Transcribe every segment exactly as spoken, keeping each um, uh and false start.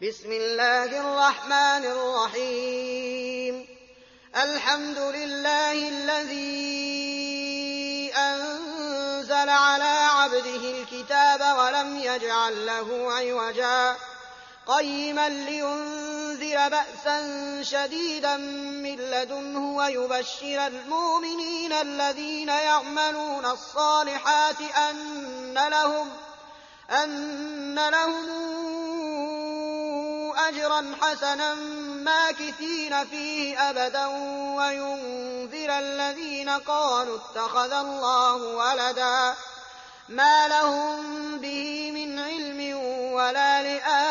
بسم الله الرحمن الرحيم الحمد لله الذي أنزل على عبده الكتاب ولم يجعل له عوجا قيما لينذر بأسا شديدا من لدنه ويبشر المؤمنين الذين يعملون الصالحات أن لهم, أن لهم أجرا حسنا ماكثين فيه أبدا وينذر الذين قالوا اتخذ الله ولدا ما لهم به من علم ولا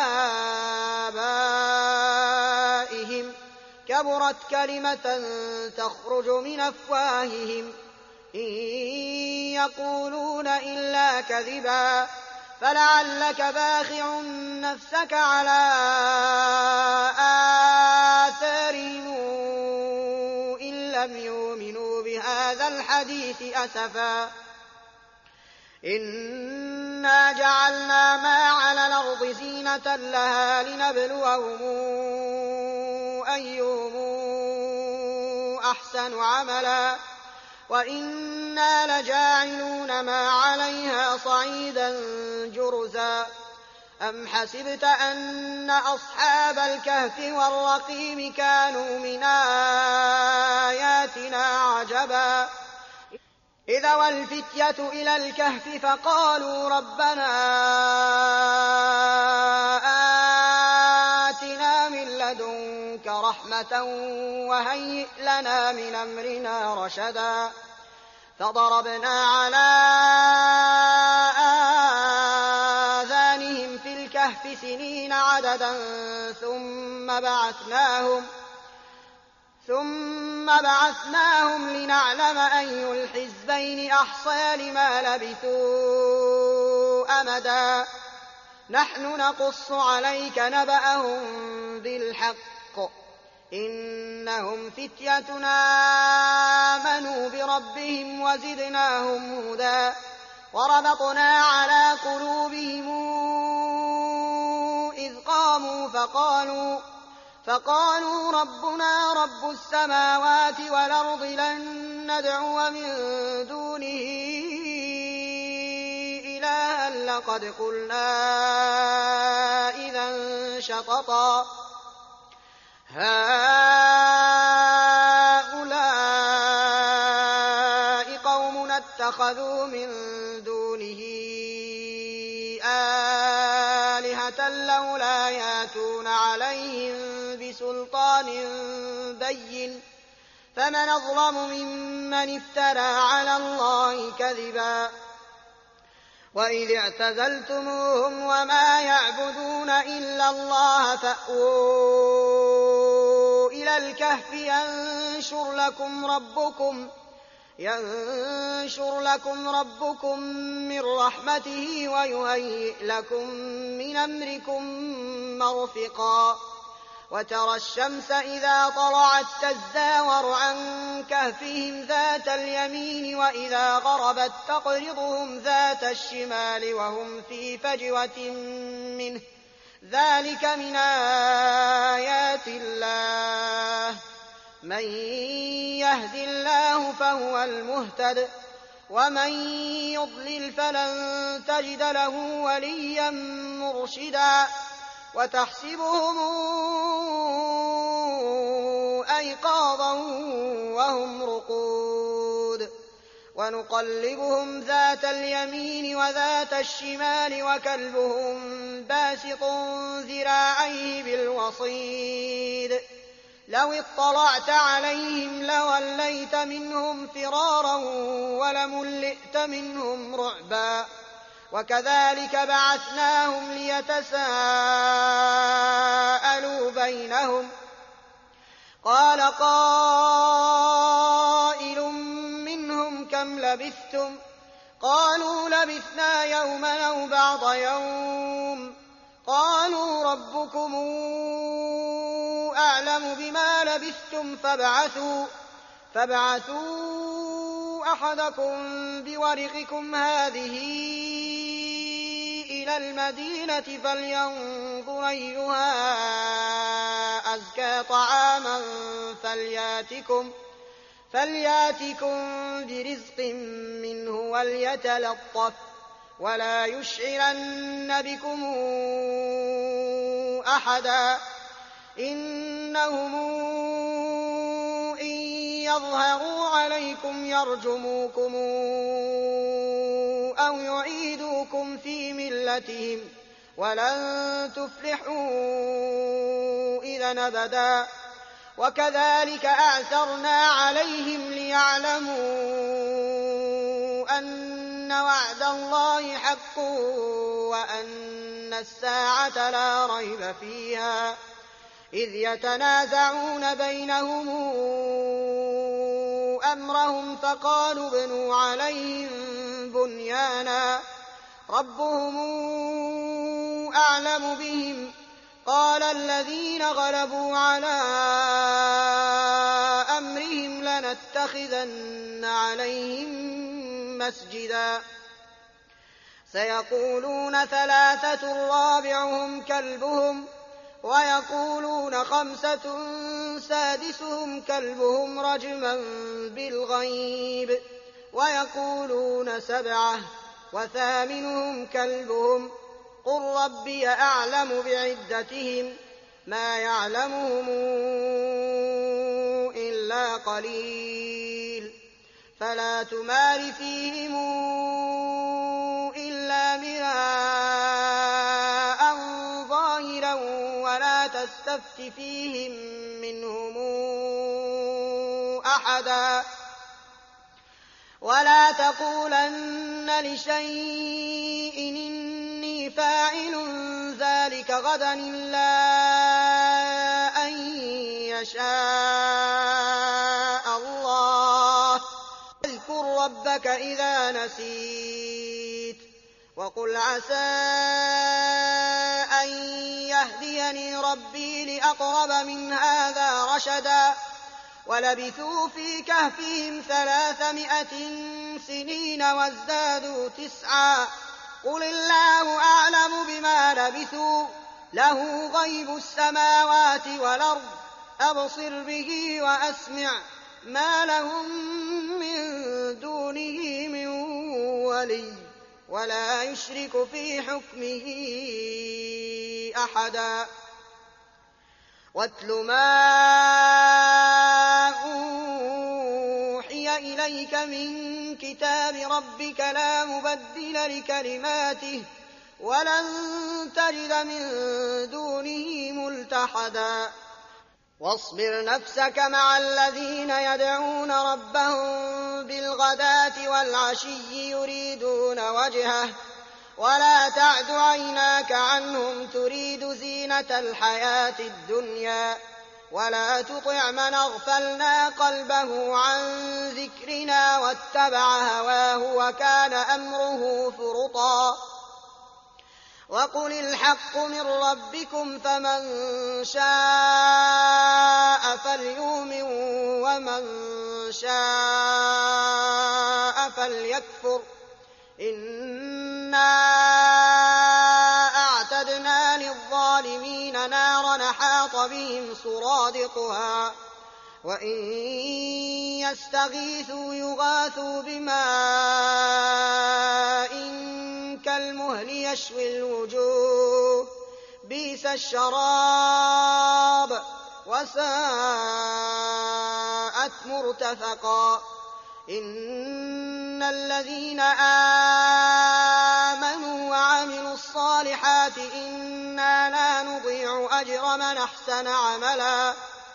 لآبائهم كبرت كلمة تخرج من أفواههم إن يقولون إلا كذبا فلعلك باخع نفسك على آثارهم إن لم يؤمنوا بهذا الحديث أسفا إنا جعلنا ما على الأرض زينة لها لنبلوهم أيهم أحسن عملا وإنا لجاعلون ما عليها صعيدا جرزا أم حسبت أن أصحاب الكهف والرقيم كانوا من آياتنا عجبا إذا والفتية إلى الكهف فقالوا ربنا آتنا من لدنك رحمة وهيئ لنا من أمرنا رشدا فضربنا على آذانهم في الكهف سنين عددا ثم بعثناهم ثم بعثناهم لنعلم أي الحزبين أحصى لما لبثوا أمدا نحن نقص عليك نبأهم بالحق إنهم فتيتنا آمنوا بربهم وزدناهم هدى وربطنا على قلوبهم إذ قاموا فقالوا فقالوا ربنا رب السماوات والأرض لن ندعو من دونه إلها لقد قلنا إذا شططا هؤلاء قوم اتخذوا من دونه آلهة لولا ياتون عليهم بسلطان بين فمن أظلم ممن افترى على الله كذبا وإذ اعتزلتموهم وما يعبدون إلا الله فأووا إلى الكهف ينشر لكم ربكم ينشر لكم ربكم من رحمته ويهيئ لكم من أمركم مرفقا وترى الشمس إذا طلعت تزاور عن كهفهم ذات اليمين وإذا غربت تقرضهم ذات الشمال وهم في فجوة منه ذلك من آيات الله من يهد الله فهو المهتد ومن يضلل فلن تجد له وليا مرشدا وتحسبهم أيقاظا وهم رقود ونقلبهم ذات اليمين وذات الشمال وكلبهم باسط ذراعيه بالوصيد لو اطلعت عليهم لوليت منهم فرارا ولملئت منهم رعبا وكذلك بعثناهم ليتساءلوا بينهم قال قائل منهم كم لبثتم قالوا لبثنا يوما أو بعض يوم قالوا ربكم أعلم بما لبثتم فابعثوا فابعثوا أحدكم بورقكم هذه إلى المدينة فلينظر أيها أزكى طعاما فلياتكم, فلياتكم برزق منه وليتلطف ولا يشعرن بكم أحدا إنهم إن يظهروا عليكم يرجموكم أو يعيدوكم في ملتهم ولن تفلحوا إذا أبدا وكذلك أعثرنا عليهم ليعلموا أن وعد الله حق وأن الساعة لا ريب فيها إذ يتنازعون بينهم أمرهم فقالوا ابنوا عليهم بنيانا ربهم أعلم بهم قال الذين غلبوا على أمرهم لنتخذن عليهم مسجدا سيقولون ثلاثة رابعهم كلبهم ويقولون خمسة سادسهم كلبهم رجما بالغيب ويقولون سبعة وثامنهم كلبهم قل ربي أعلم بعدتهم ما يعلمهم إلا قليل فلا تمار فيهم إلا مراء ظاهرا ولا تستفت فيهم منهم أحدا ولا تقولن لشيء إني فاعل ذلك غدا إلا أن يشاء الله اذكر ربك إذا نسيت وقل عسى أن يهديني ربي لأقرب من هذا رشدا ولبثوا في كهفهم ثلاثمائة سنين وازدادوا تسعا قل الله أعلم بما لبثوا له غيب السماوات والأرض أبصر به وأسمع ما لهم من دونه من ولي ولا يشرك في حكمه أحدا واتل ما أوحي إليك من كتاب ربك لا مبدل لكلماته ولن تجد من دونه ملتحدا واصبر نفسك مع الذين يدعون ربهم بالغداة والعشي يريدون وجهه ولا تعد عيناك عنهم تريد زينة الحياة الدنيا ولا تطع من أغفلنا قلبه عن ذكرنا واتبع هواه وكان أمره فرطا وقل الحق من ربكم فمن شاء فليؤمن ومن شاء فليكفر إنا أعتدنا للظالمين نارا أحاط بهم سرادقها وإن يستغيثوا يغاثوا بماء كالمهل يشوي الوجوه بئس الشراب وساءت مرتفقا إن الذين آمنوا وعملوا الصالحات إنا لا نضيع أجر من أحسن عملا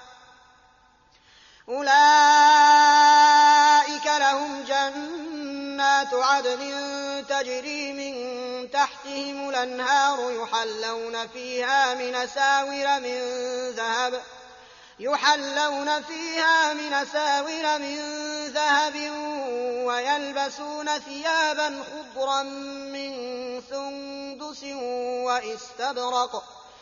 أولئك لهم جنات عدن تجري من تحتهم الأنهار يحلون فيها من أساور من ذهب يحلون فيها من أساور من ذهب ويلبسون ثيابا خضرا من سندس واستبرق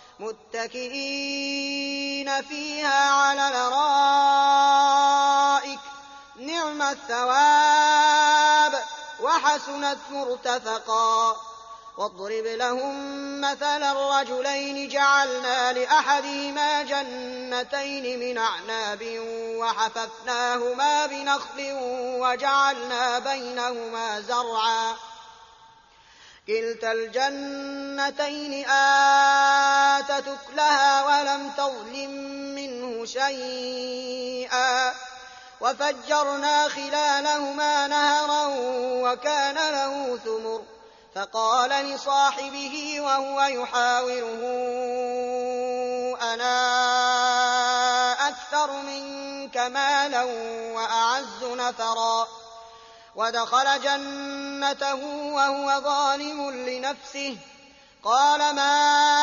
متكئين فيها على الأرائك نعم الثواب وحسنت مرتفقا واضرب لهم مثل الرجلين جعلنا لأحدهما جنتين من أعناب وحففناهما بنخل وجعلنا بينهما زرعا كلتا الجنتين آتت أكلها ولم تظلم منه شيئا وفجرنا خلالهما نهرا وكان له ثمر فقال لصاحبه وهو يحاوره أنا أكثر منك مالا وأعز نفرا ودخل جنته وهو ظالم لنفسه قال ما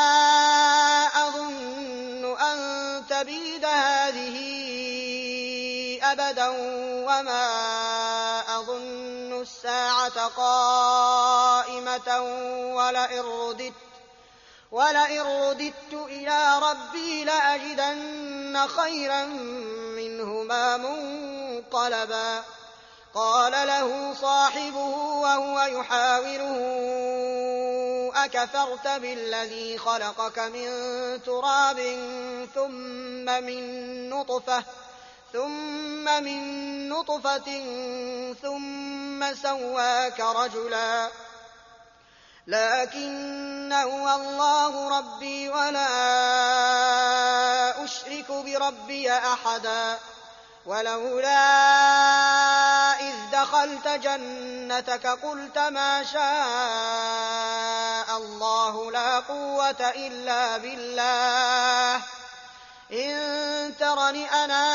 أظن أن تبيد هذه أبدا وما أظن الساعة قائمة ولئن رددت, ولئن رددت إلى ربي لأجدن خيرا منهما منقلبا قال له صاحبه وهو يحاوره أكفرت بالذي خلقك من تراب ثم من نطفة ثم من نطفة ثم سواك رجلا لكن هو الله ربي ولا أشرك بربي أحدا ولولا إذ دخلت جنتك قلت ما شاء الله لا قوة إلا بالله إن ترني أنا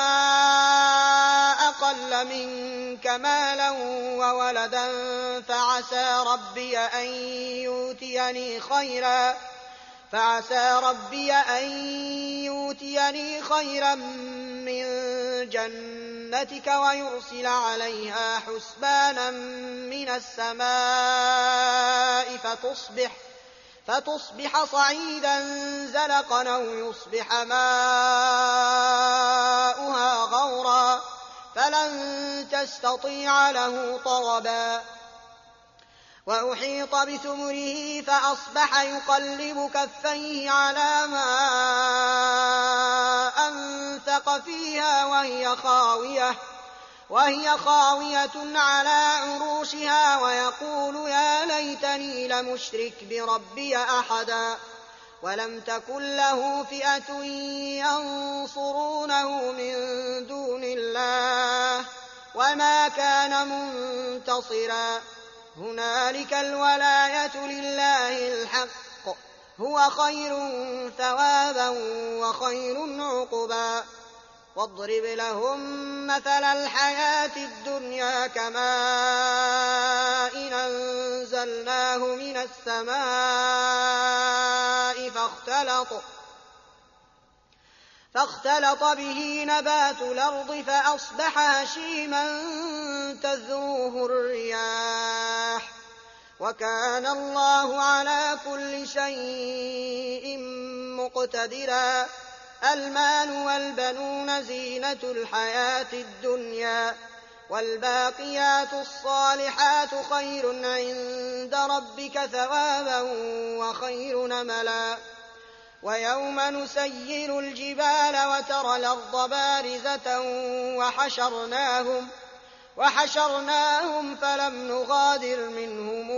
أقل منك مالا وولدا فعسى ربي أن يؤتيني خيرا فعسى ربي أن يؤتيني خيرا من جنتك ويرسل عليها حسبانا من السماء فتصبح فتصبح صعيدا زلقا أو يصبح ماؤها غورا فلن تستطيع له طلبا وأحيط بثمره فأصبح يقلب كفيه على ما أنفق فيها وهي خاوية وهي خاوية على عروشها ويقول يا ليتني لمشرك بربي أحدا ولم تكن له فئة ينصرونه من دون الله وما كان منتصرا هنالك الولاية لله الحق هو خير ثوابا وخير عقبا واضرب لهم مثل الحياة الدنيا كماء أنزلناه من السماء فاختلط فاختلط به نبات الأرض فأصبح هشيما تذروه الرياح وكان الله على كل شيء مقتدرا المال والبنون زينة الحياة الدنيا والباقيات الصالحات خير عند ربك ثوابا وخير نملا ويوم نسير الجبال وترى الأرض بارزة وحشرناهم, وحشرناهم فلم نغادر منهم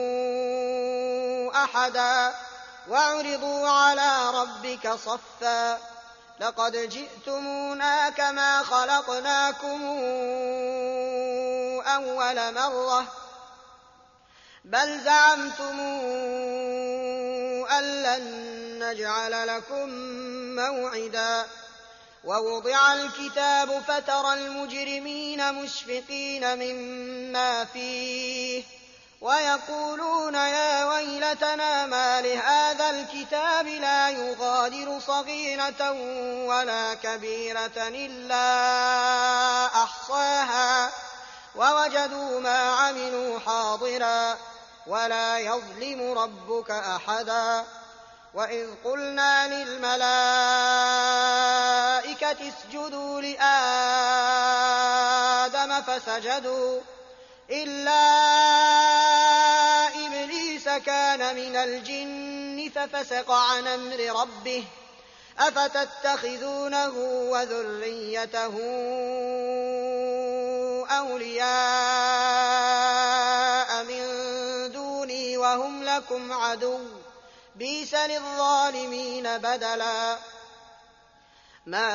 أحدا وعرضوا على ربك صفا لقد جئتمونا كما خلقناكم أول مرة بل زعمتم أن لن نجعل لكم موعدا ووضع الكتاب فترى المجرمين مشفقين مما فيه ويقولون يا ويلتنا ما لهذا الكتاب لا يغادر صغيرة ولا كبيرة إلا أحصاها ووجدوا ما عملوا حاضرا ولا يظلم ربك أحدا وإذ قلنا للملائكة اسجدوا لآدم فسجدوا إلا إبليس كان من الجن ففسق عن أمر ربه أفتتخذونه وذريته أولياء من دوني وهم لكم عدو بئس للظالمين بدلا ما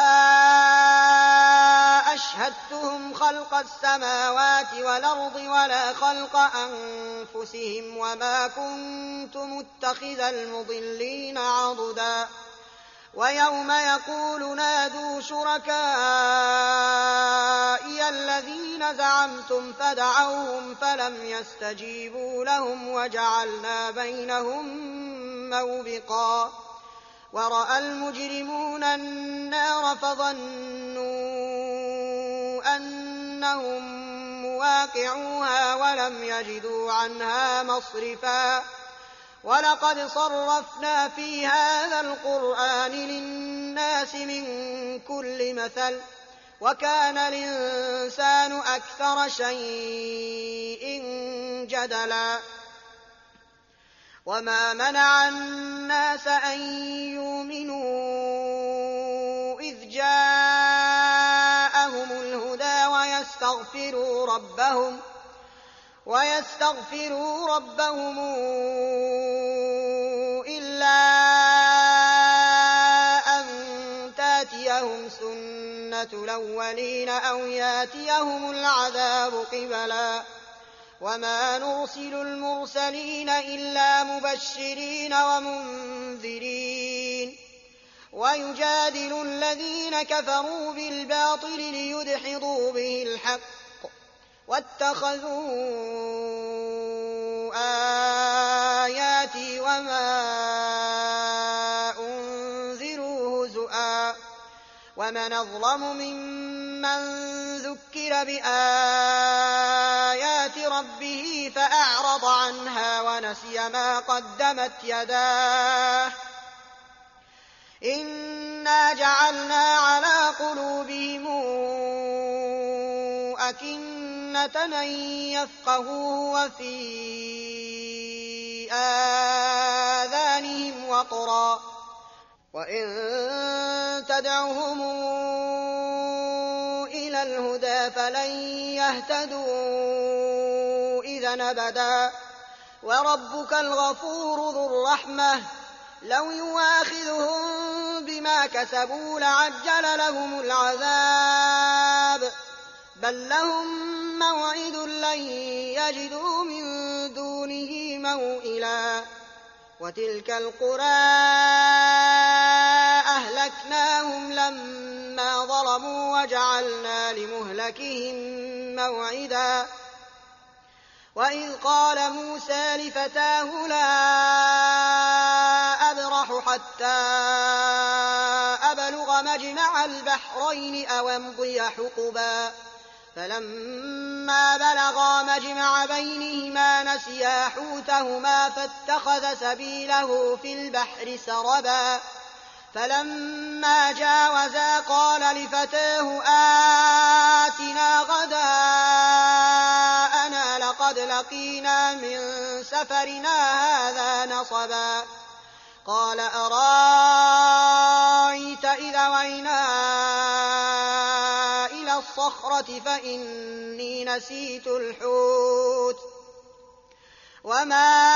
أشهدتهم خلق السماوات والأرض ولا خلق أنفسهم وما كنت متخذ المضلين عضدا ويوم يقول نادوا شركائي الذين زعمتم فدعوهم فلم يستجيبوا لهم وجعلنا بينهم موبقا ورأى المجرمون النار فظنوا أنهم مواقعوها ولم يجدوا عنها مصرفا ولقد صرفنا في هذا القرآن للناس من كل مثل وكان الإنسان أكثر شيء جدلا وما منع الناس أن يؤمنوا إذ جاءهم الهدى ويستغفروا ربهم ويستغفروا ربهم إلا أن تاتيهم سنة الأولين أو ياتيهم العذاب قبلا وما نرسل المرسلين إلا مبشرين ومنذرين ويجادل الذين كفروا بالباطل ليدحضوا به الحق واتخذوا آياتي وما أنذروا هزؤا ومن أظلم ممن ذكر بآيات ربه فأعرض عنها ونسي ما قدمت يداه إنا جعلنا على قلوبهم أكنة أن يفقهوه وفي آذانهم وقرا وإن تدعهم إلى الهدى فلن يهتدوا إذا أبدا وربك الغفور ذو الرحمة لو يواخذهم بما كسبوا لعجل لهم العذاب بل لهم موعد لن يجدوا من دونه موئلا وتلك القرى أهلكناهم لما ظلموا وجعلنا لمهلكهم موعدا وإذ قال موسى لفتاه لا أبرح حتى أبلغ مجمع البحرين أو أمضي حقبا فلما بلغا مجمع بينهما نسيا حوتهما فاتخذ سبيله في البحر سربا فلما جاوزا قال لفتاه آتنا غداءنا لقد لقينا من سفرنا هذا نصبا قال أرأيت إذا وينا إلى الصخرة فإني نسيت الحوت وما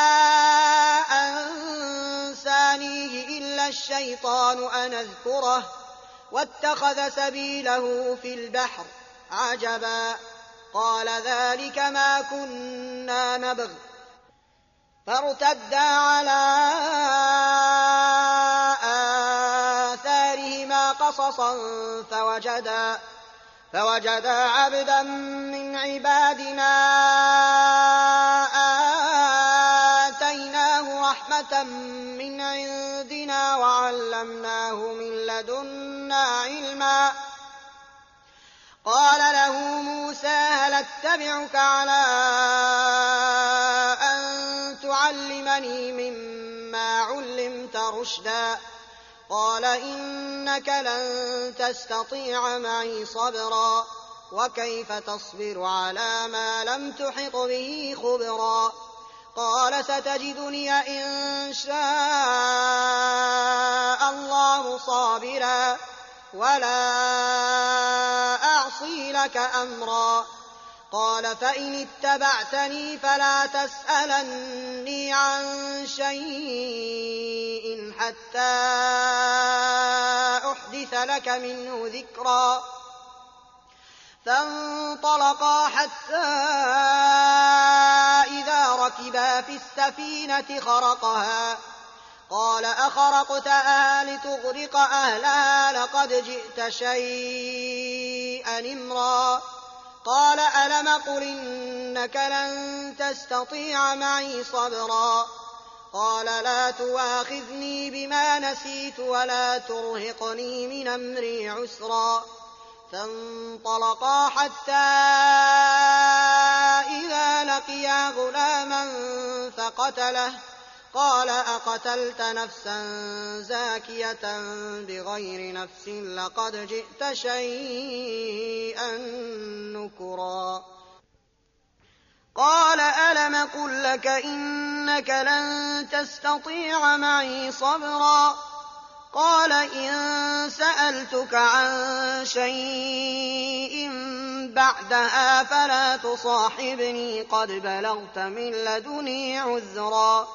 أنسانيه إلا الشيطان أن أذكره واتخذ سبيله في البحر عجبا قال ذلك ما كنا نبغ فارتدا على آثارهما قصصا فوجدا فوجدا عبدا من عبادنا آتيناه رحمة من عندنا وعلمناه من لدنا علما قال له موسى هل اتبعك على أن تعلمني مما علمت رشدا قال إنك لن تستطيع معي صبرا وكيف تصبر على ما لم تحط به خبرا قال ستجدني إن شاء الله صابرا ولا أعصي لك أمرا قال فإن اتبعتني فلا تسألني عن شيء حتى أحدث لك منه ذكرا فانطلقا حتى إذا ركبا في السفينة خرقها قال أخرقتها لتغرق أهلها لقد جئت شيئا إمرا قال ألم قل إنك لن تستطيع معي صبرا قال لا تواخذني بما نسيت ولا ترهقني من أمري عسرا فانطلقا حتى إذا لقيا غلاما فقتله قال أقتلت نفسا زاكية بغير نفس لقد جئت شيئا نكرا قال ألم قل لك إنك لن تستطيع معي صبرا قال إن سألتك عن شيء بعدها فلا تصاحبني قد بلغت من لدني عذرا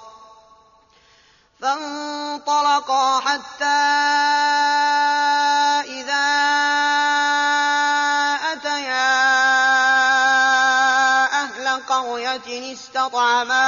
فانطلقا حتى إذا أتيا أهل قرية استطعما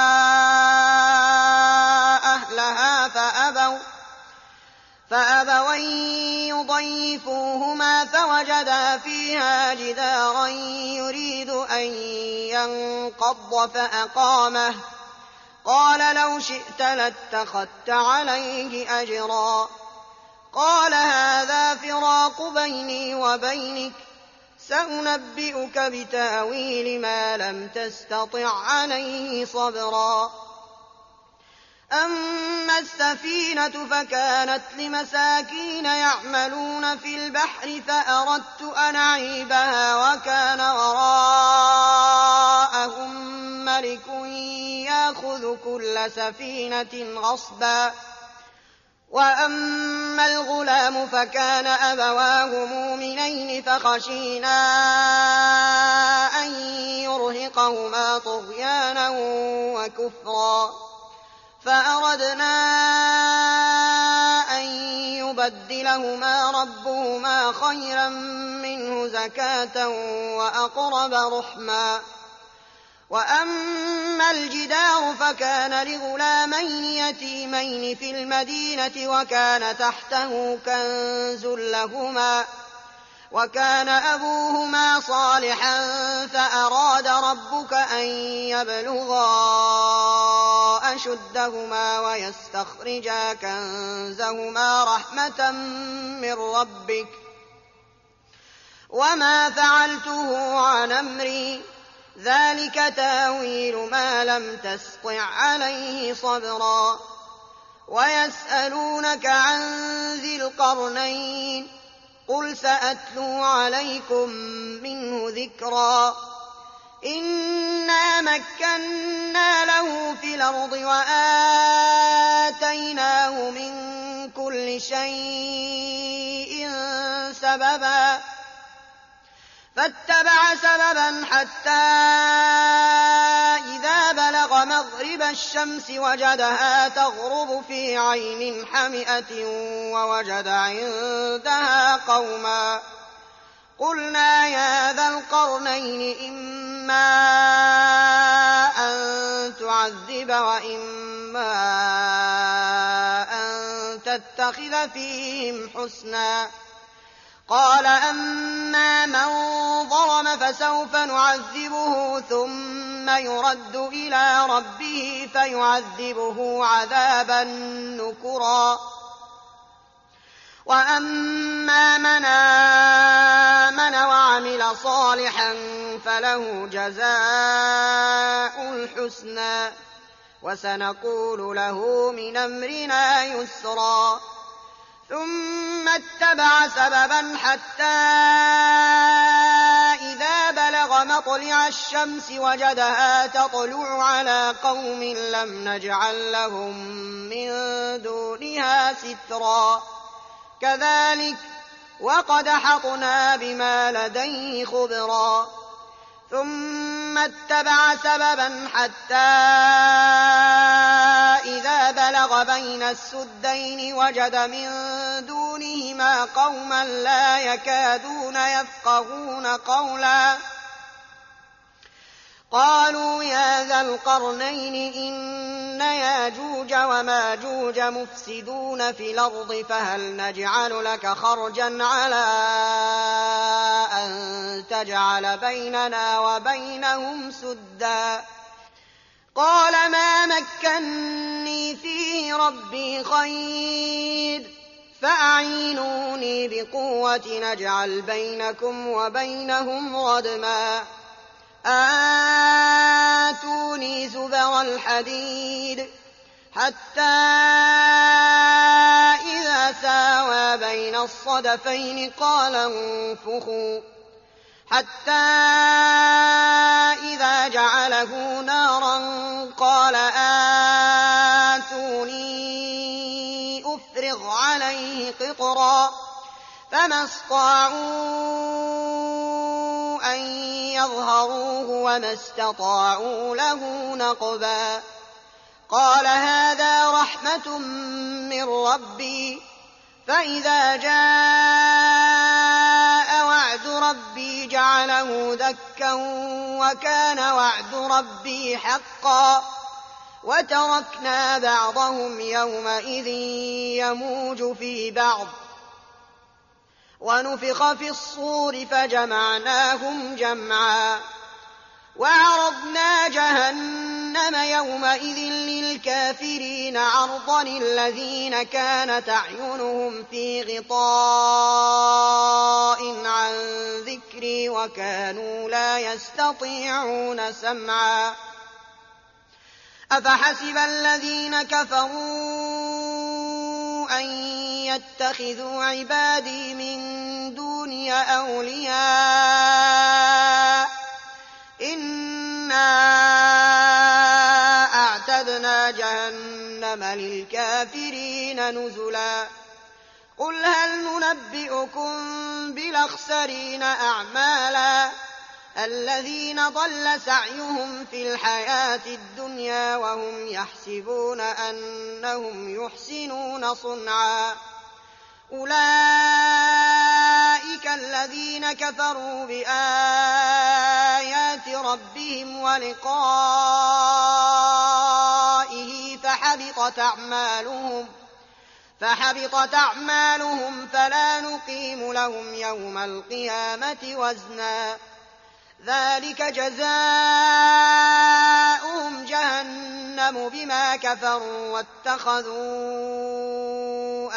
أهلها فأبوا فأبوا أن يضيفوهما فوجدا فيها جدارا يريد أن ينقض فأقامه قال لو شئت لاتخذت عليه أجرا قال هذا فراق بيني وبينك سأنبئك بتاويل ما لم تستطع عليه صبرا أما السفينة فكانت لمساكين يعملون في البحر فأردت أن أعيبها وكان وراءهم ملك يأخذ كل سفينة غصبا وأما الغلام فكان أبواه مؤمنين فخشينا أن يرهقهما طغيانا وكفرا فأردنا أن يبدلهما ربهما خيرا منه زكاة وأقرب رحما وأما الجدار فكان لغلامين يتيمين في المدينة وكان تحته كنز لهما وكان أبوهما صالحا فأراد ربك أن يبلغا أشدهما ويستخرجا كنزهما رحمة من ربك وما فعلته عن أمري ذلك تاويل ما لم تسطع عليه صبرا ويسألونك عن ذي القرنين قل سأتلو عليكم منه ذكرا إنا مكنا له في الأرض وآتيناه من كل شيء سببا فاتبع سببا حتى إذا بلغ مغرب الشمس وجدها تغرب في عين حمئة ووجد عندها قوما قلنا يا ذا القرنين إما أن تعذب وإما أن تتخذ فيهم حسنا قال أما من ظلم فسوف نعذبه ثم يرد إلى ربه فيعذبه عذابا نكرا وأما من آمن وعمل صالحا فله جزاء الحسنى وسنقول له من أمرنا يسرا ثم اتبع سببا حتى مطلع الشمس وجدها تطلع على قوم لم نجعل لهم من دونها سترا كذلك وقد أحطنا بما لديه خبرا ثم اتبع سببا حتى إذا بلغ بين السدين وجد من دونهما قوما لا يكادون يفقهون قولا قالوا يا ذا القرنين إن ياجوج وماجوج مفسدون في الأرض فهل نجعل لك خرجا على أن تجعل بيننا وبينهم سدا قال ما مكني فيه ربي خير فأعينوني بقوة نجعل بينكم وبينهم ردما آتوني زبر الحديد حتى إذا ساوى بين الصدفين قال انفخوا حتى إذا جعله نارا قال آتوني أفرغ عليه قطرا فما استطاعوا أن يظهروه وما استطاعوا له نقبا قال هذا رحمة من ربي فإذا جاء وعد ربي جعله دكا وكان وعد ربي حقا وتركنا بعضهم يومئذ يموج في بعض ونفخ في الصور فجمعناهم جمعا وعرضنا جهنم يومئذ للكافرين عرضا الذين كانت أعينهم في غطاء عن ذكري وكانوا لا يستطيعون سمعا أفحسب الذين كفروا أن يتخذوا عبادي من دوني أولياء إنا أعتدنا جهنم للكافرين نزلا قل هل ننبئكم بالأخسرين أعمالا الذين ضل سعيهم في الحياة الدنيا وهم يحسبون أنهم يحسنون صنعا أولئك الذين كفروا بآيات ربهم ولقائه فحبطت أعمالهم فحبطت أعمالهم فلا نقيم لهم يوم القيامة وزنا ذلك جزاؤهم جهنم بما كفروا واتخذوا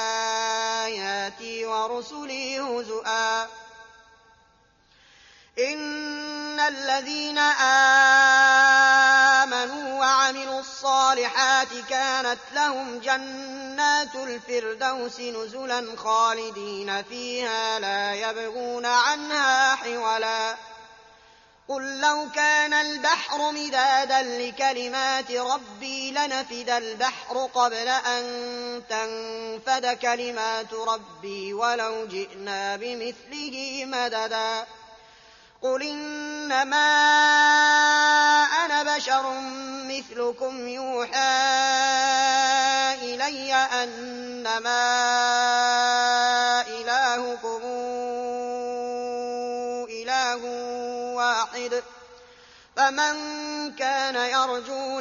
آياتي ورسلي هزؤا إن الذين آمنوا وعملوا الصالحات كانت لهم جنات الفردوس نزلا خالدين فيها لا يبغون عنها حولا قل لو كان البحر مدادا لكلمات ربي لنفد البحر قبل أن تنفد كلمات ربي ولو جئنا بمثله مددا قل إنما أنا بشر مثلكم يوحى إلي أنما إلهكم إله واحد فمن كان يرجو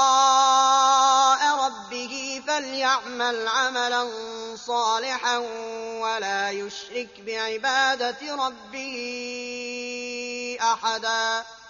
لقاء ربه فليعمل عملا صالحا ولا يشرك بعبادة ربه أحدا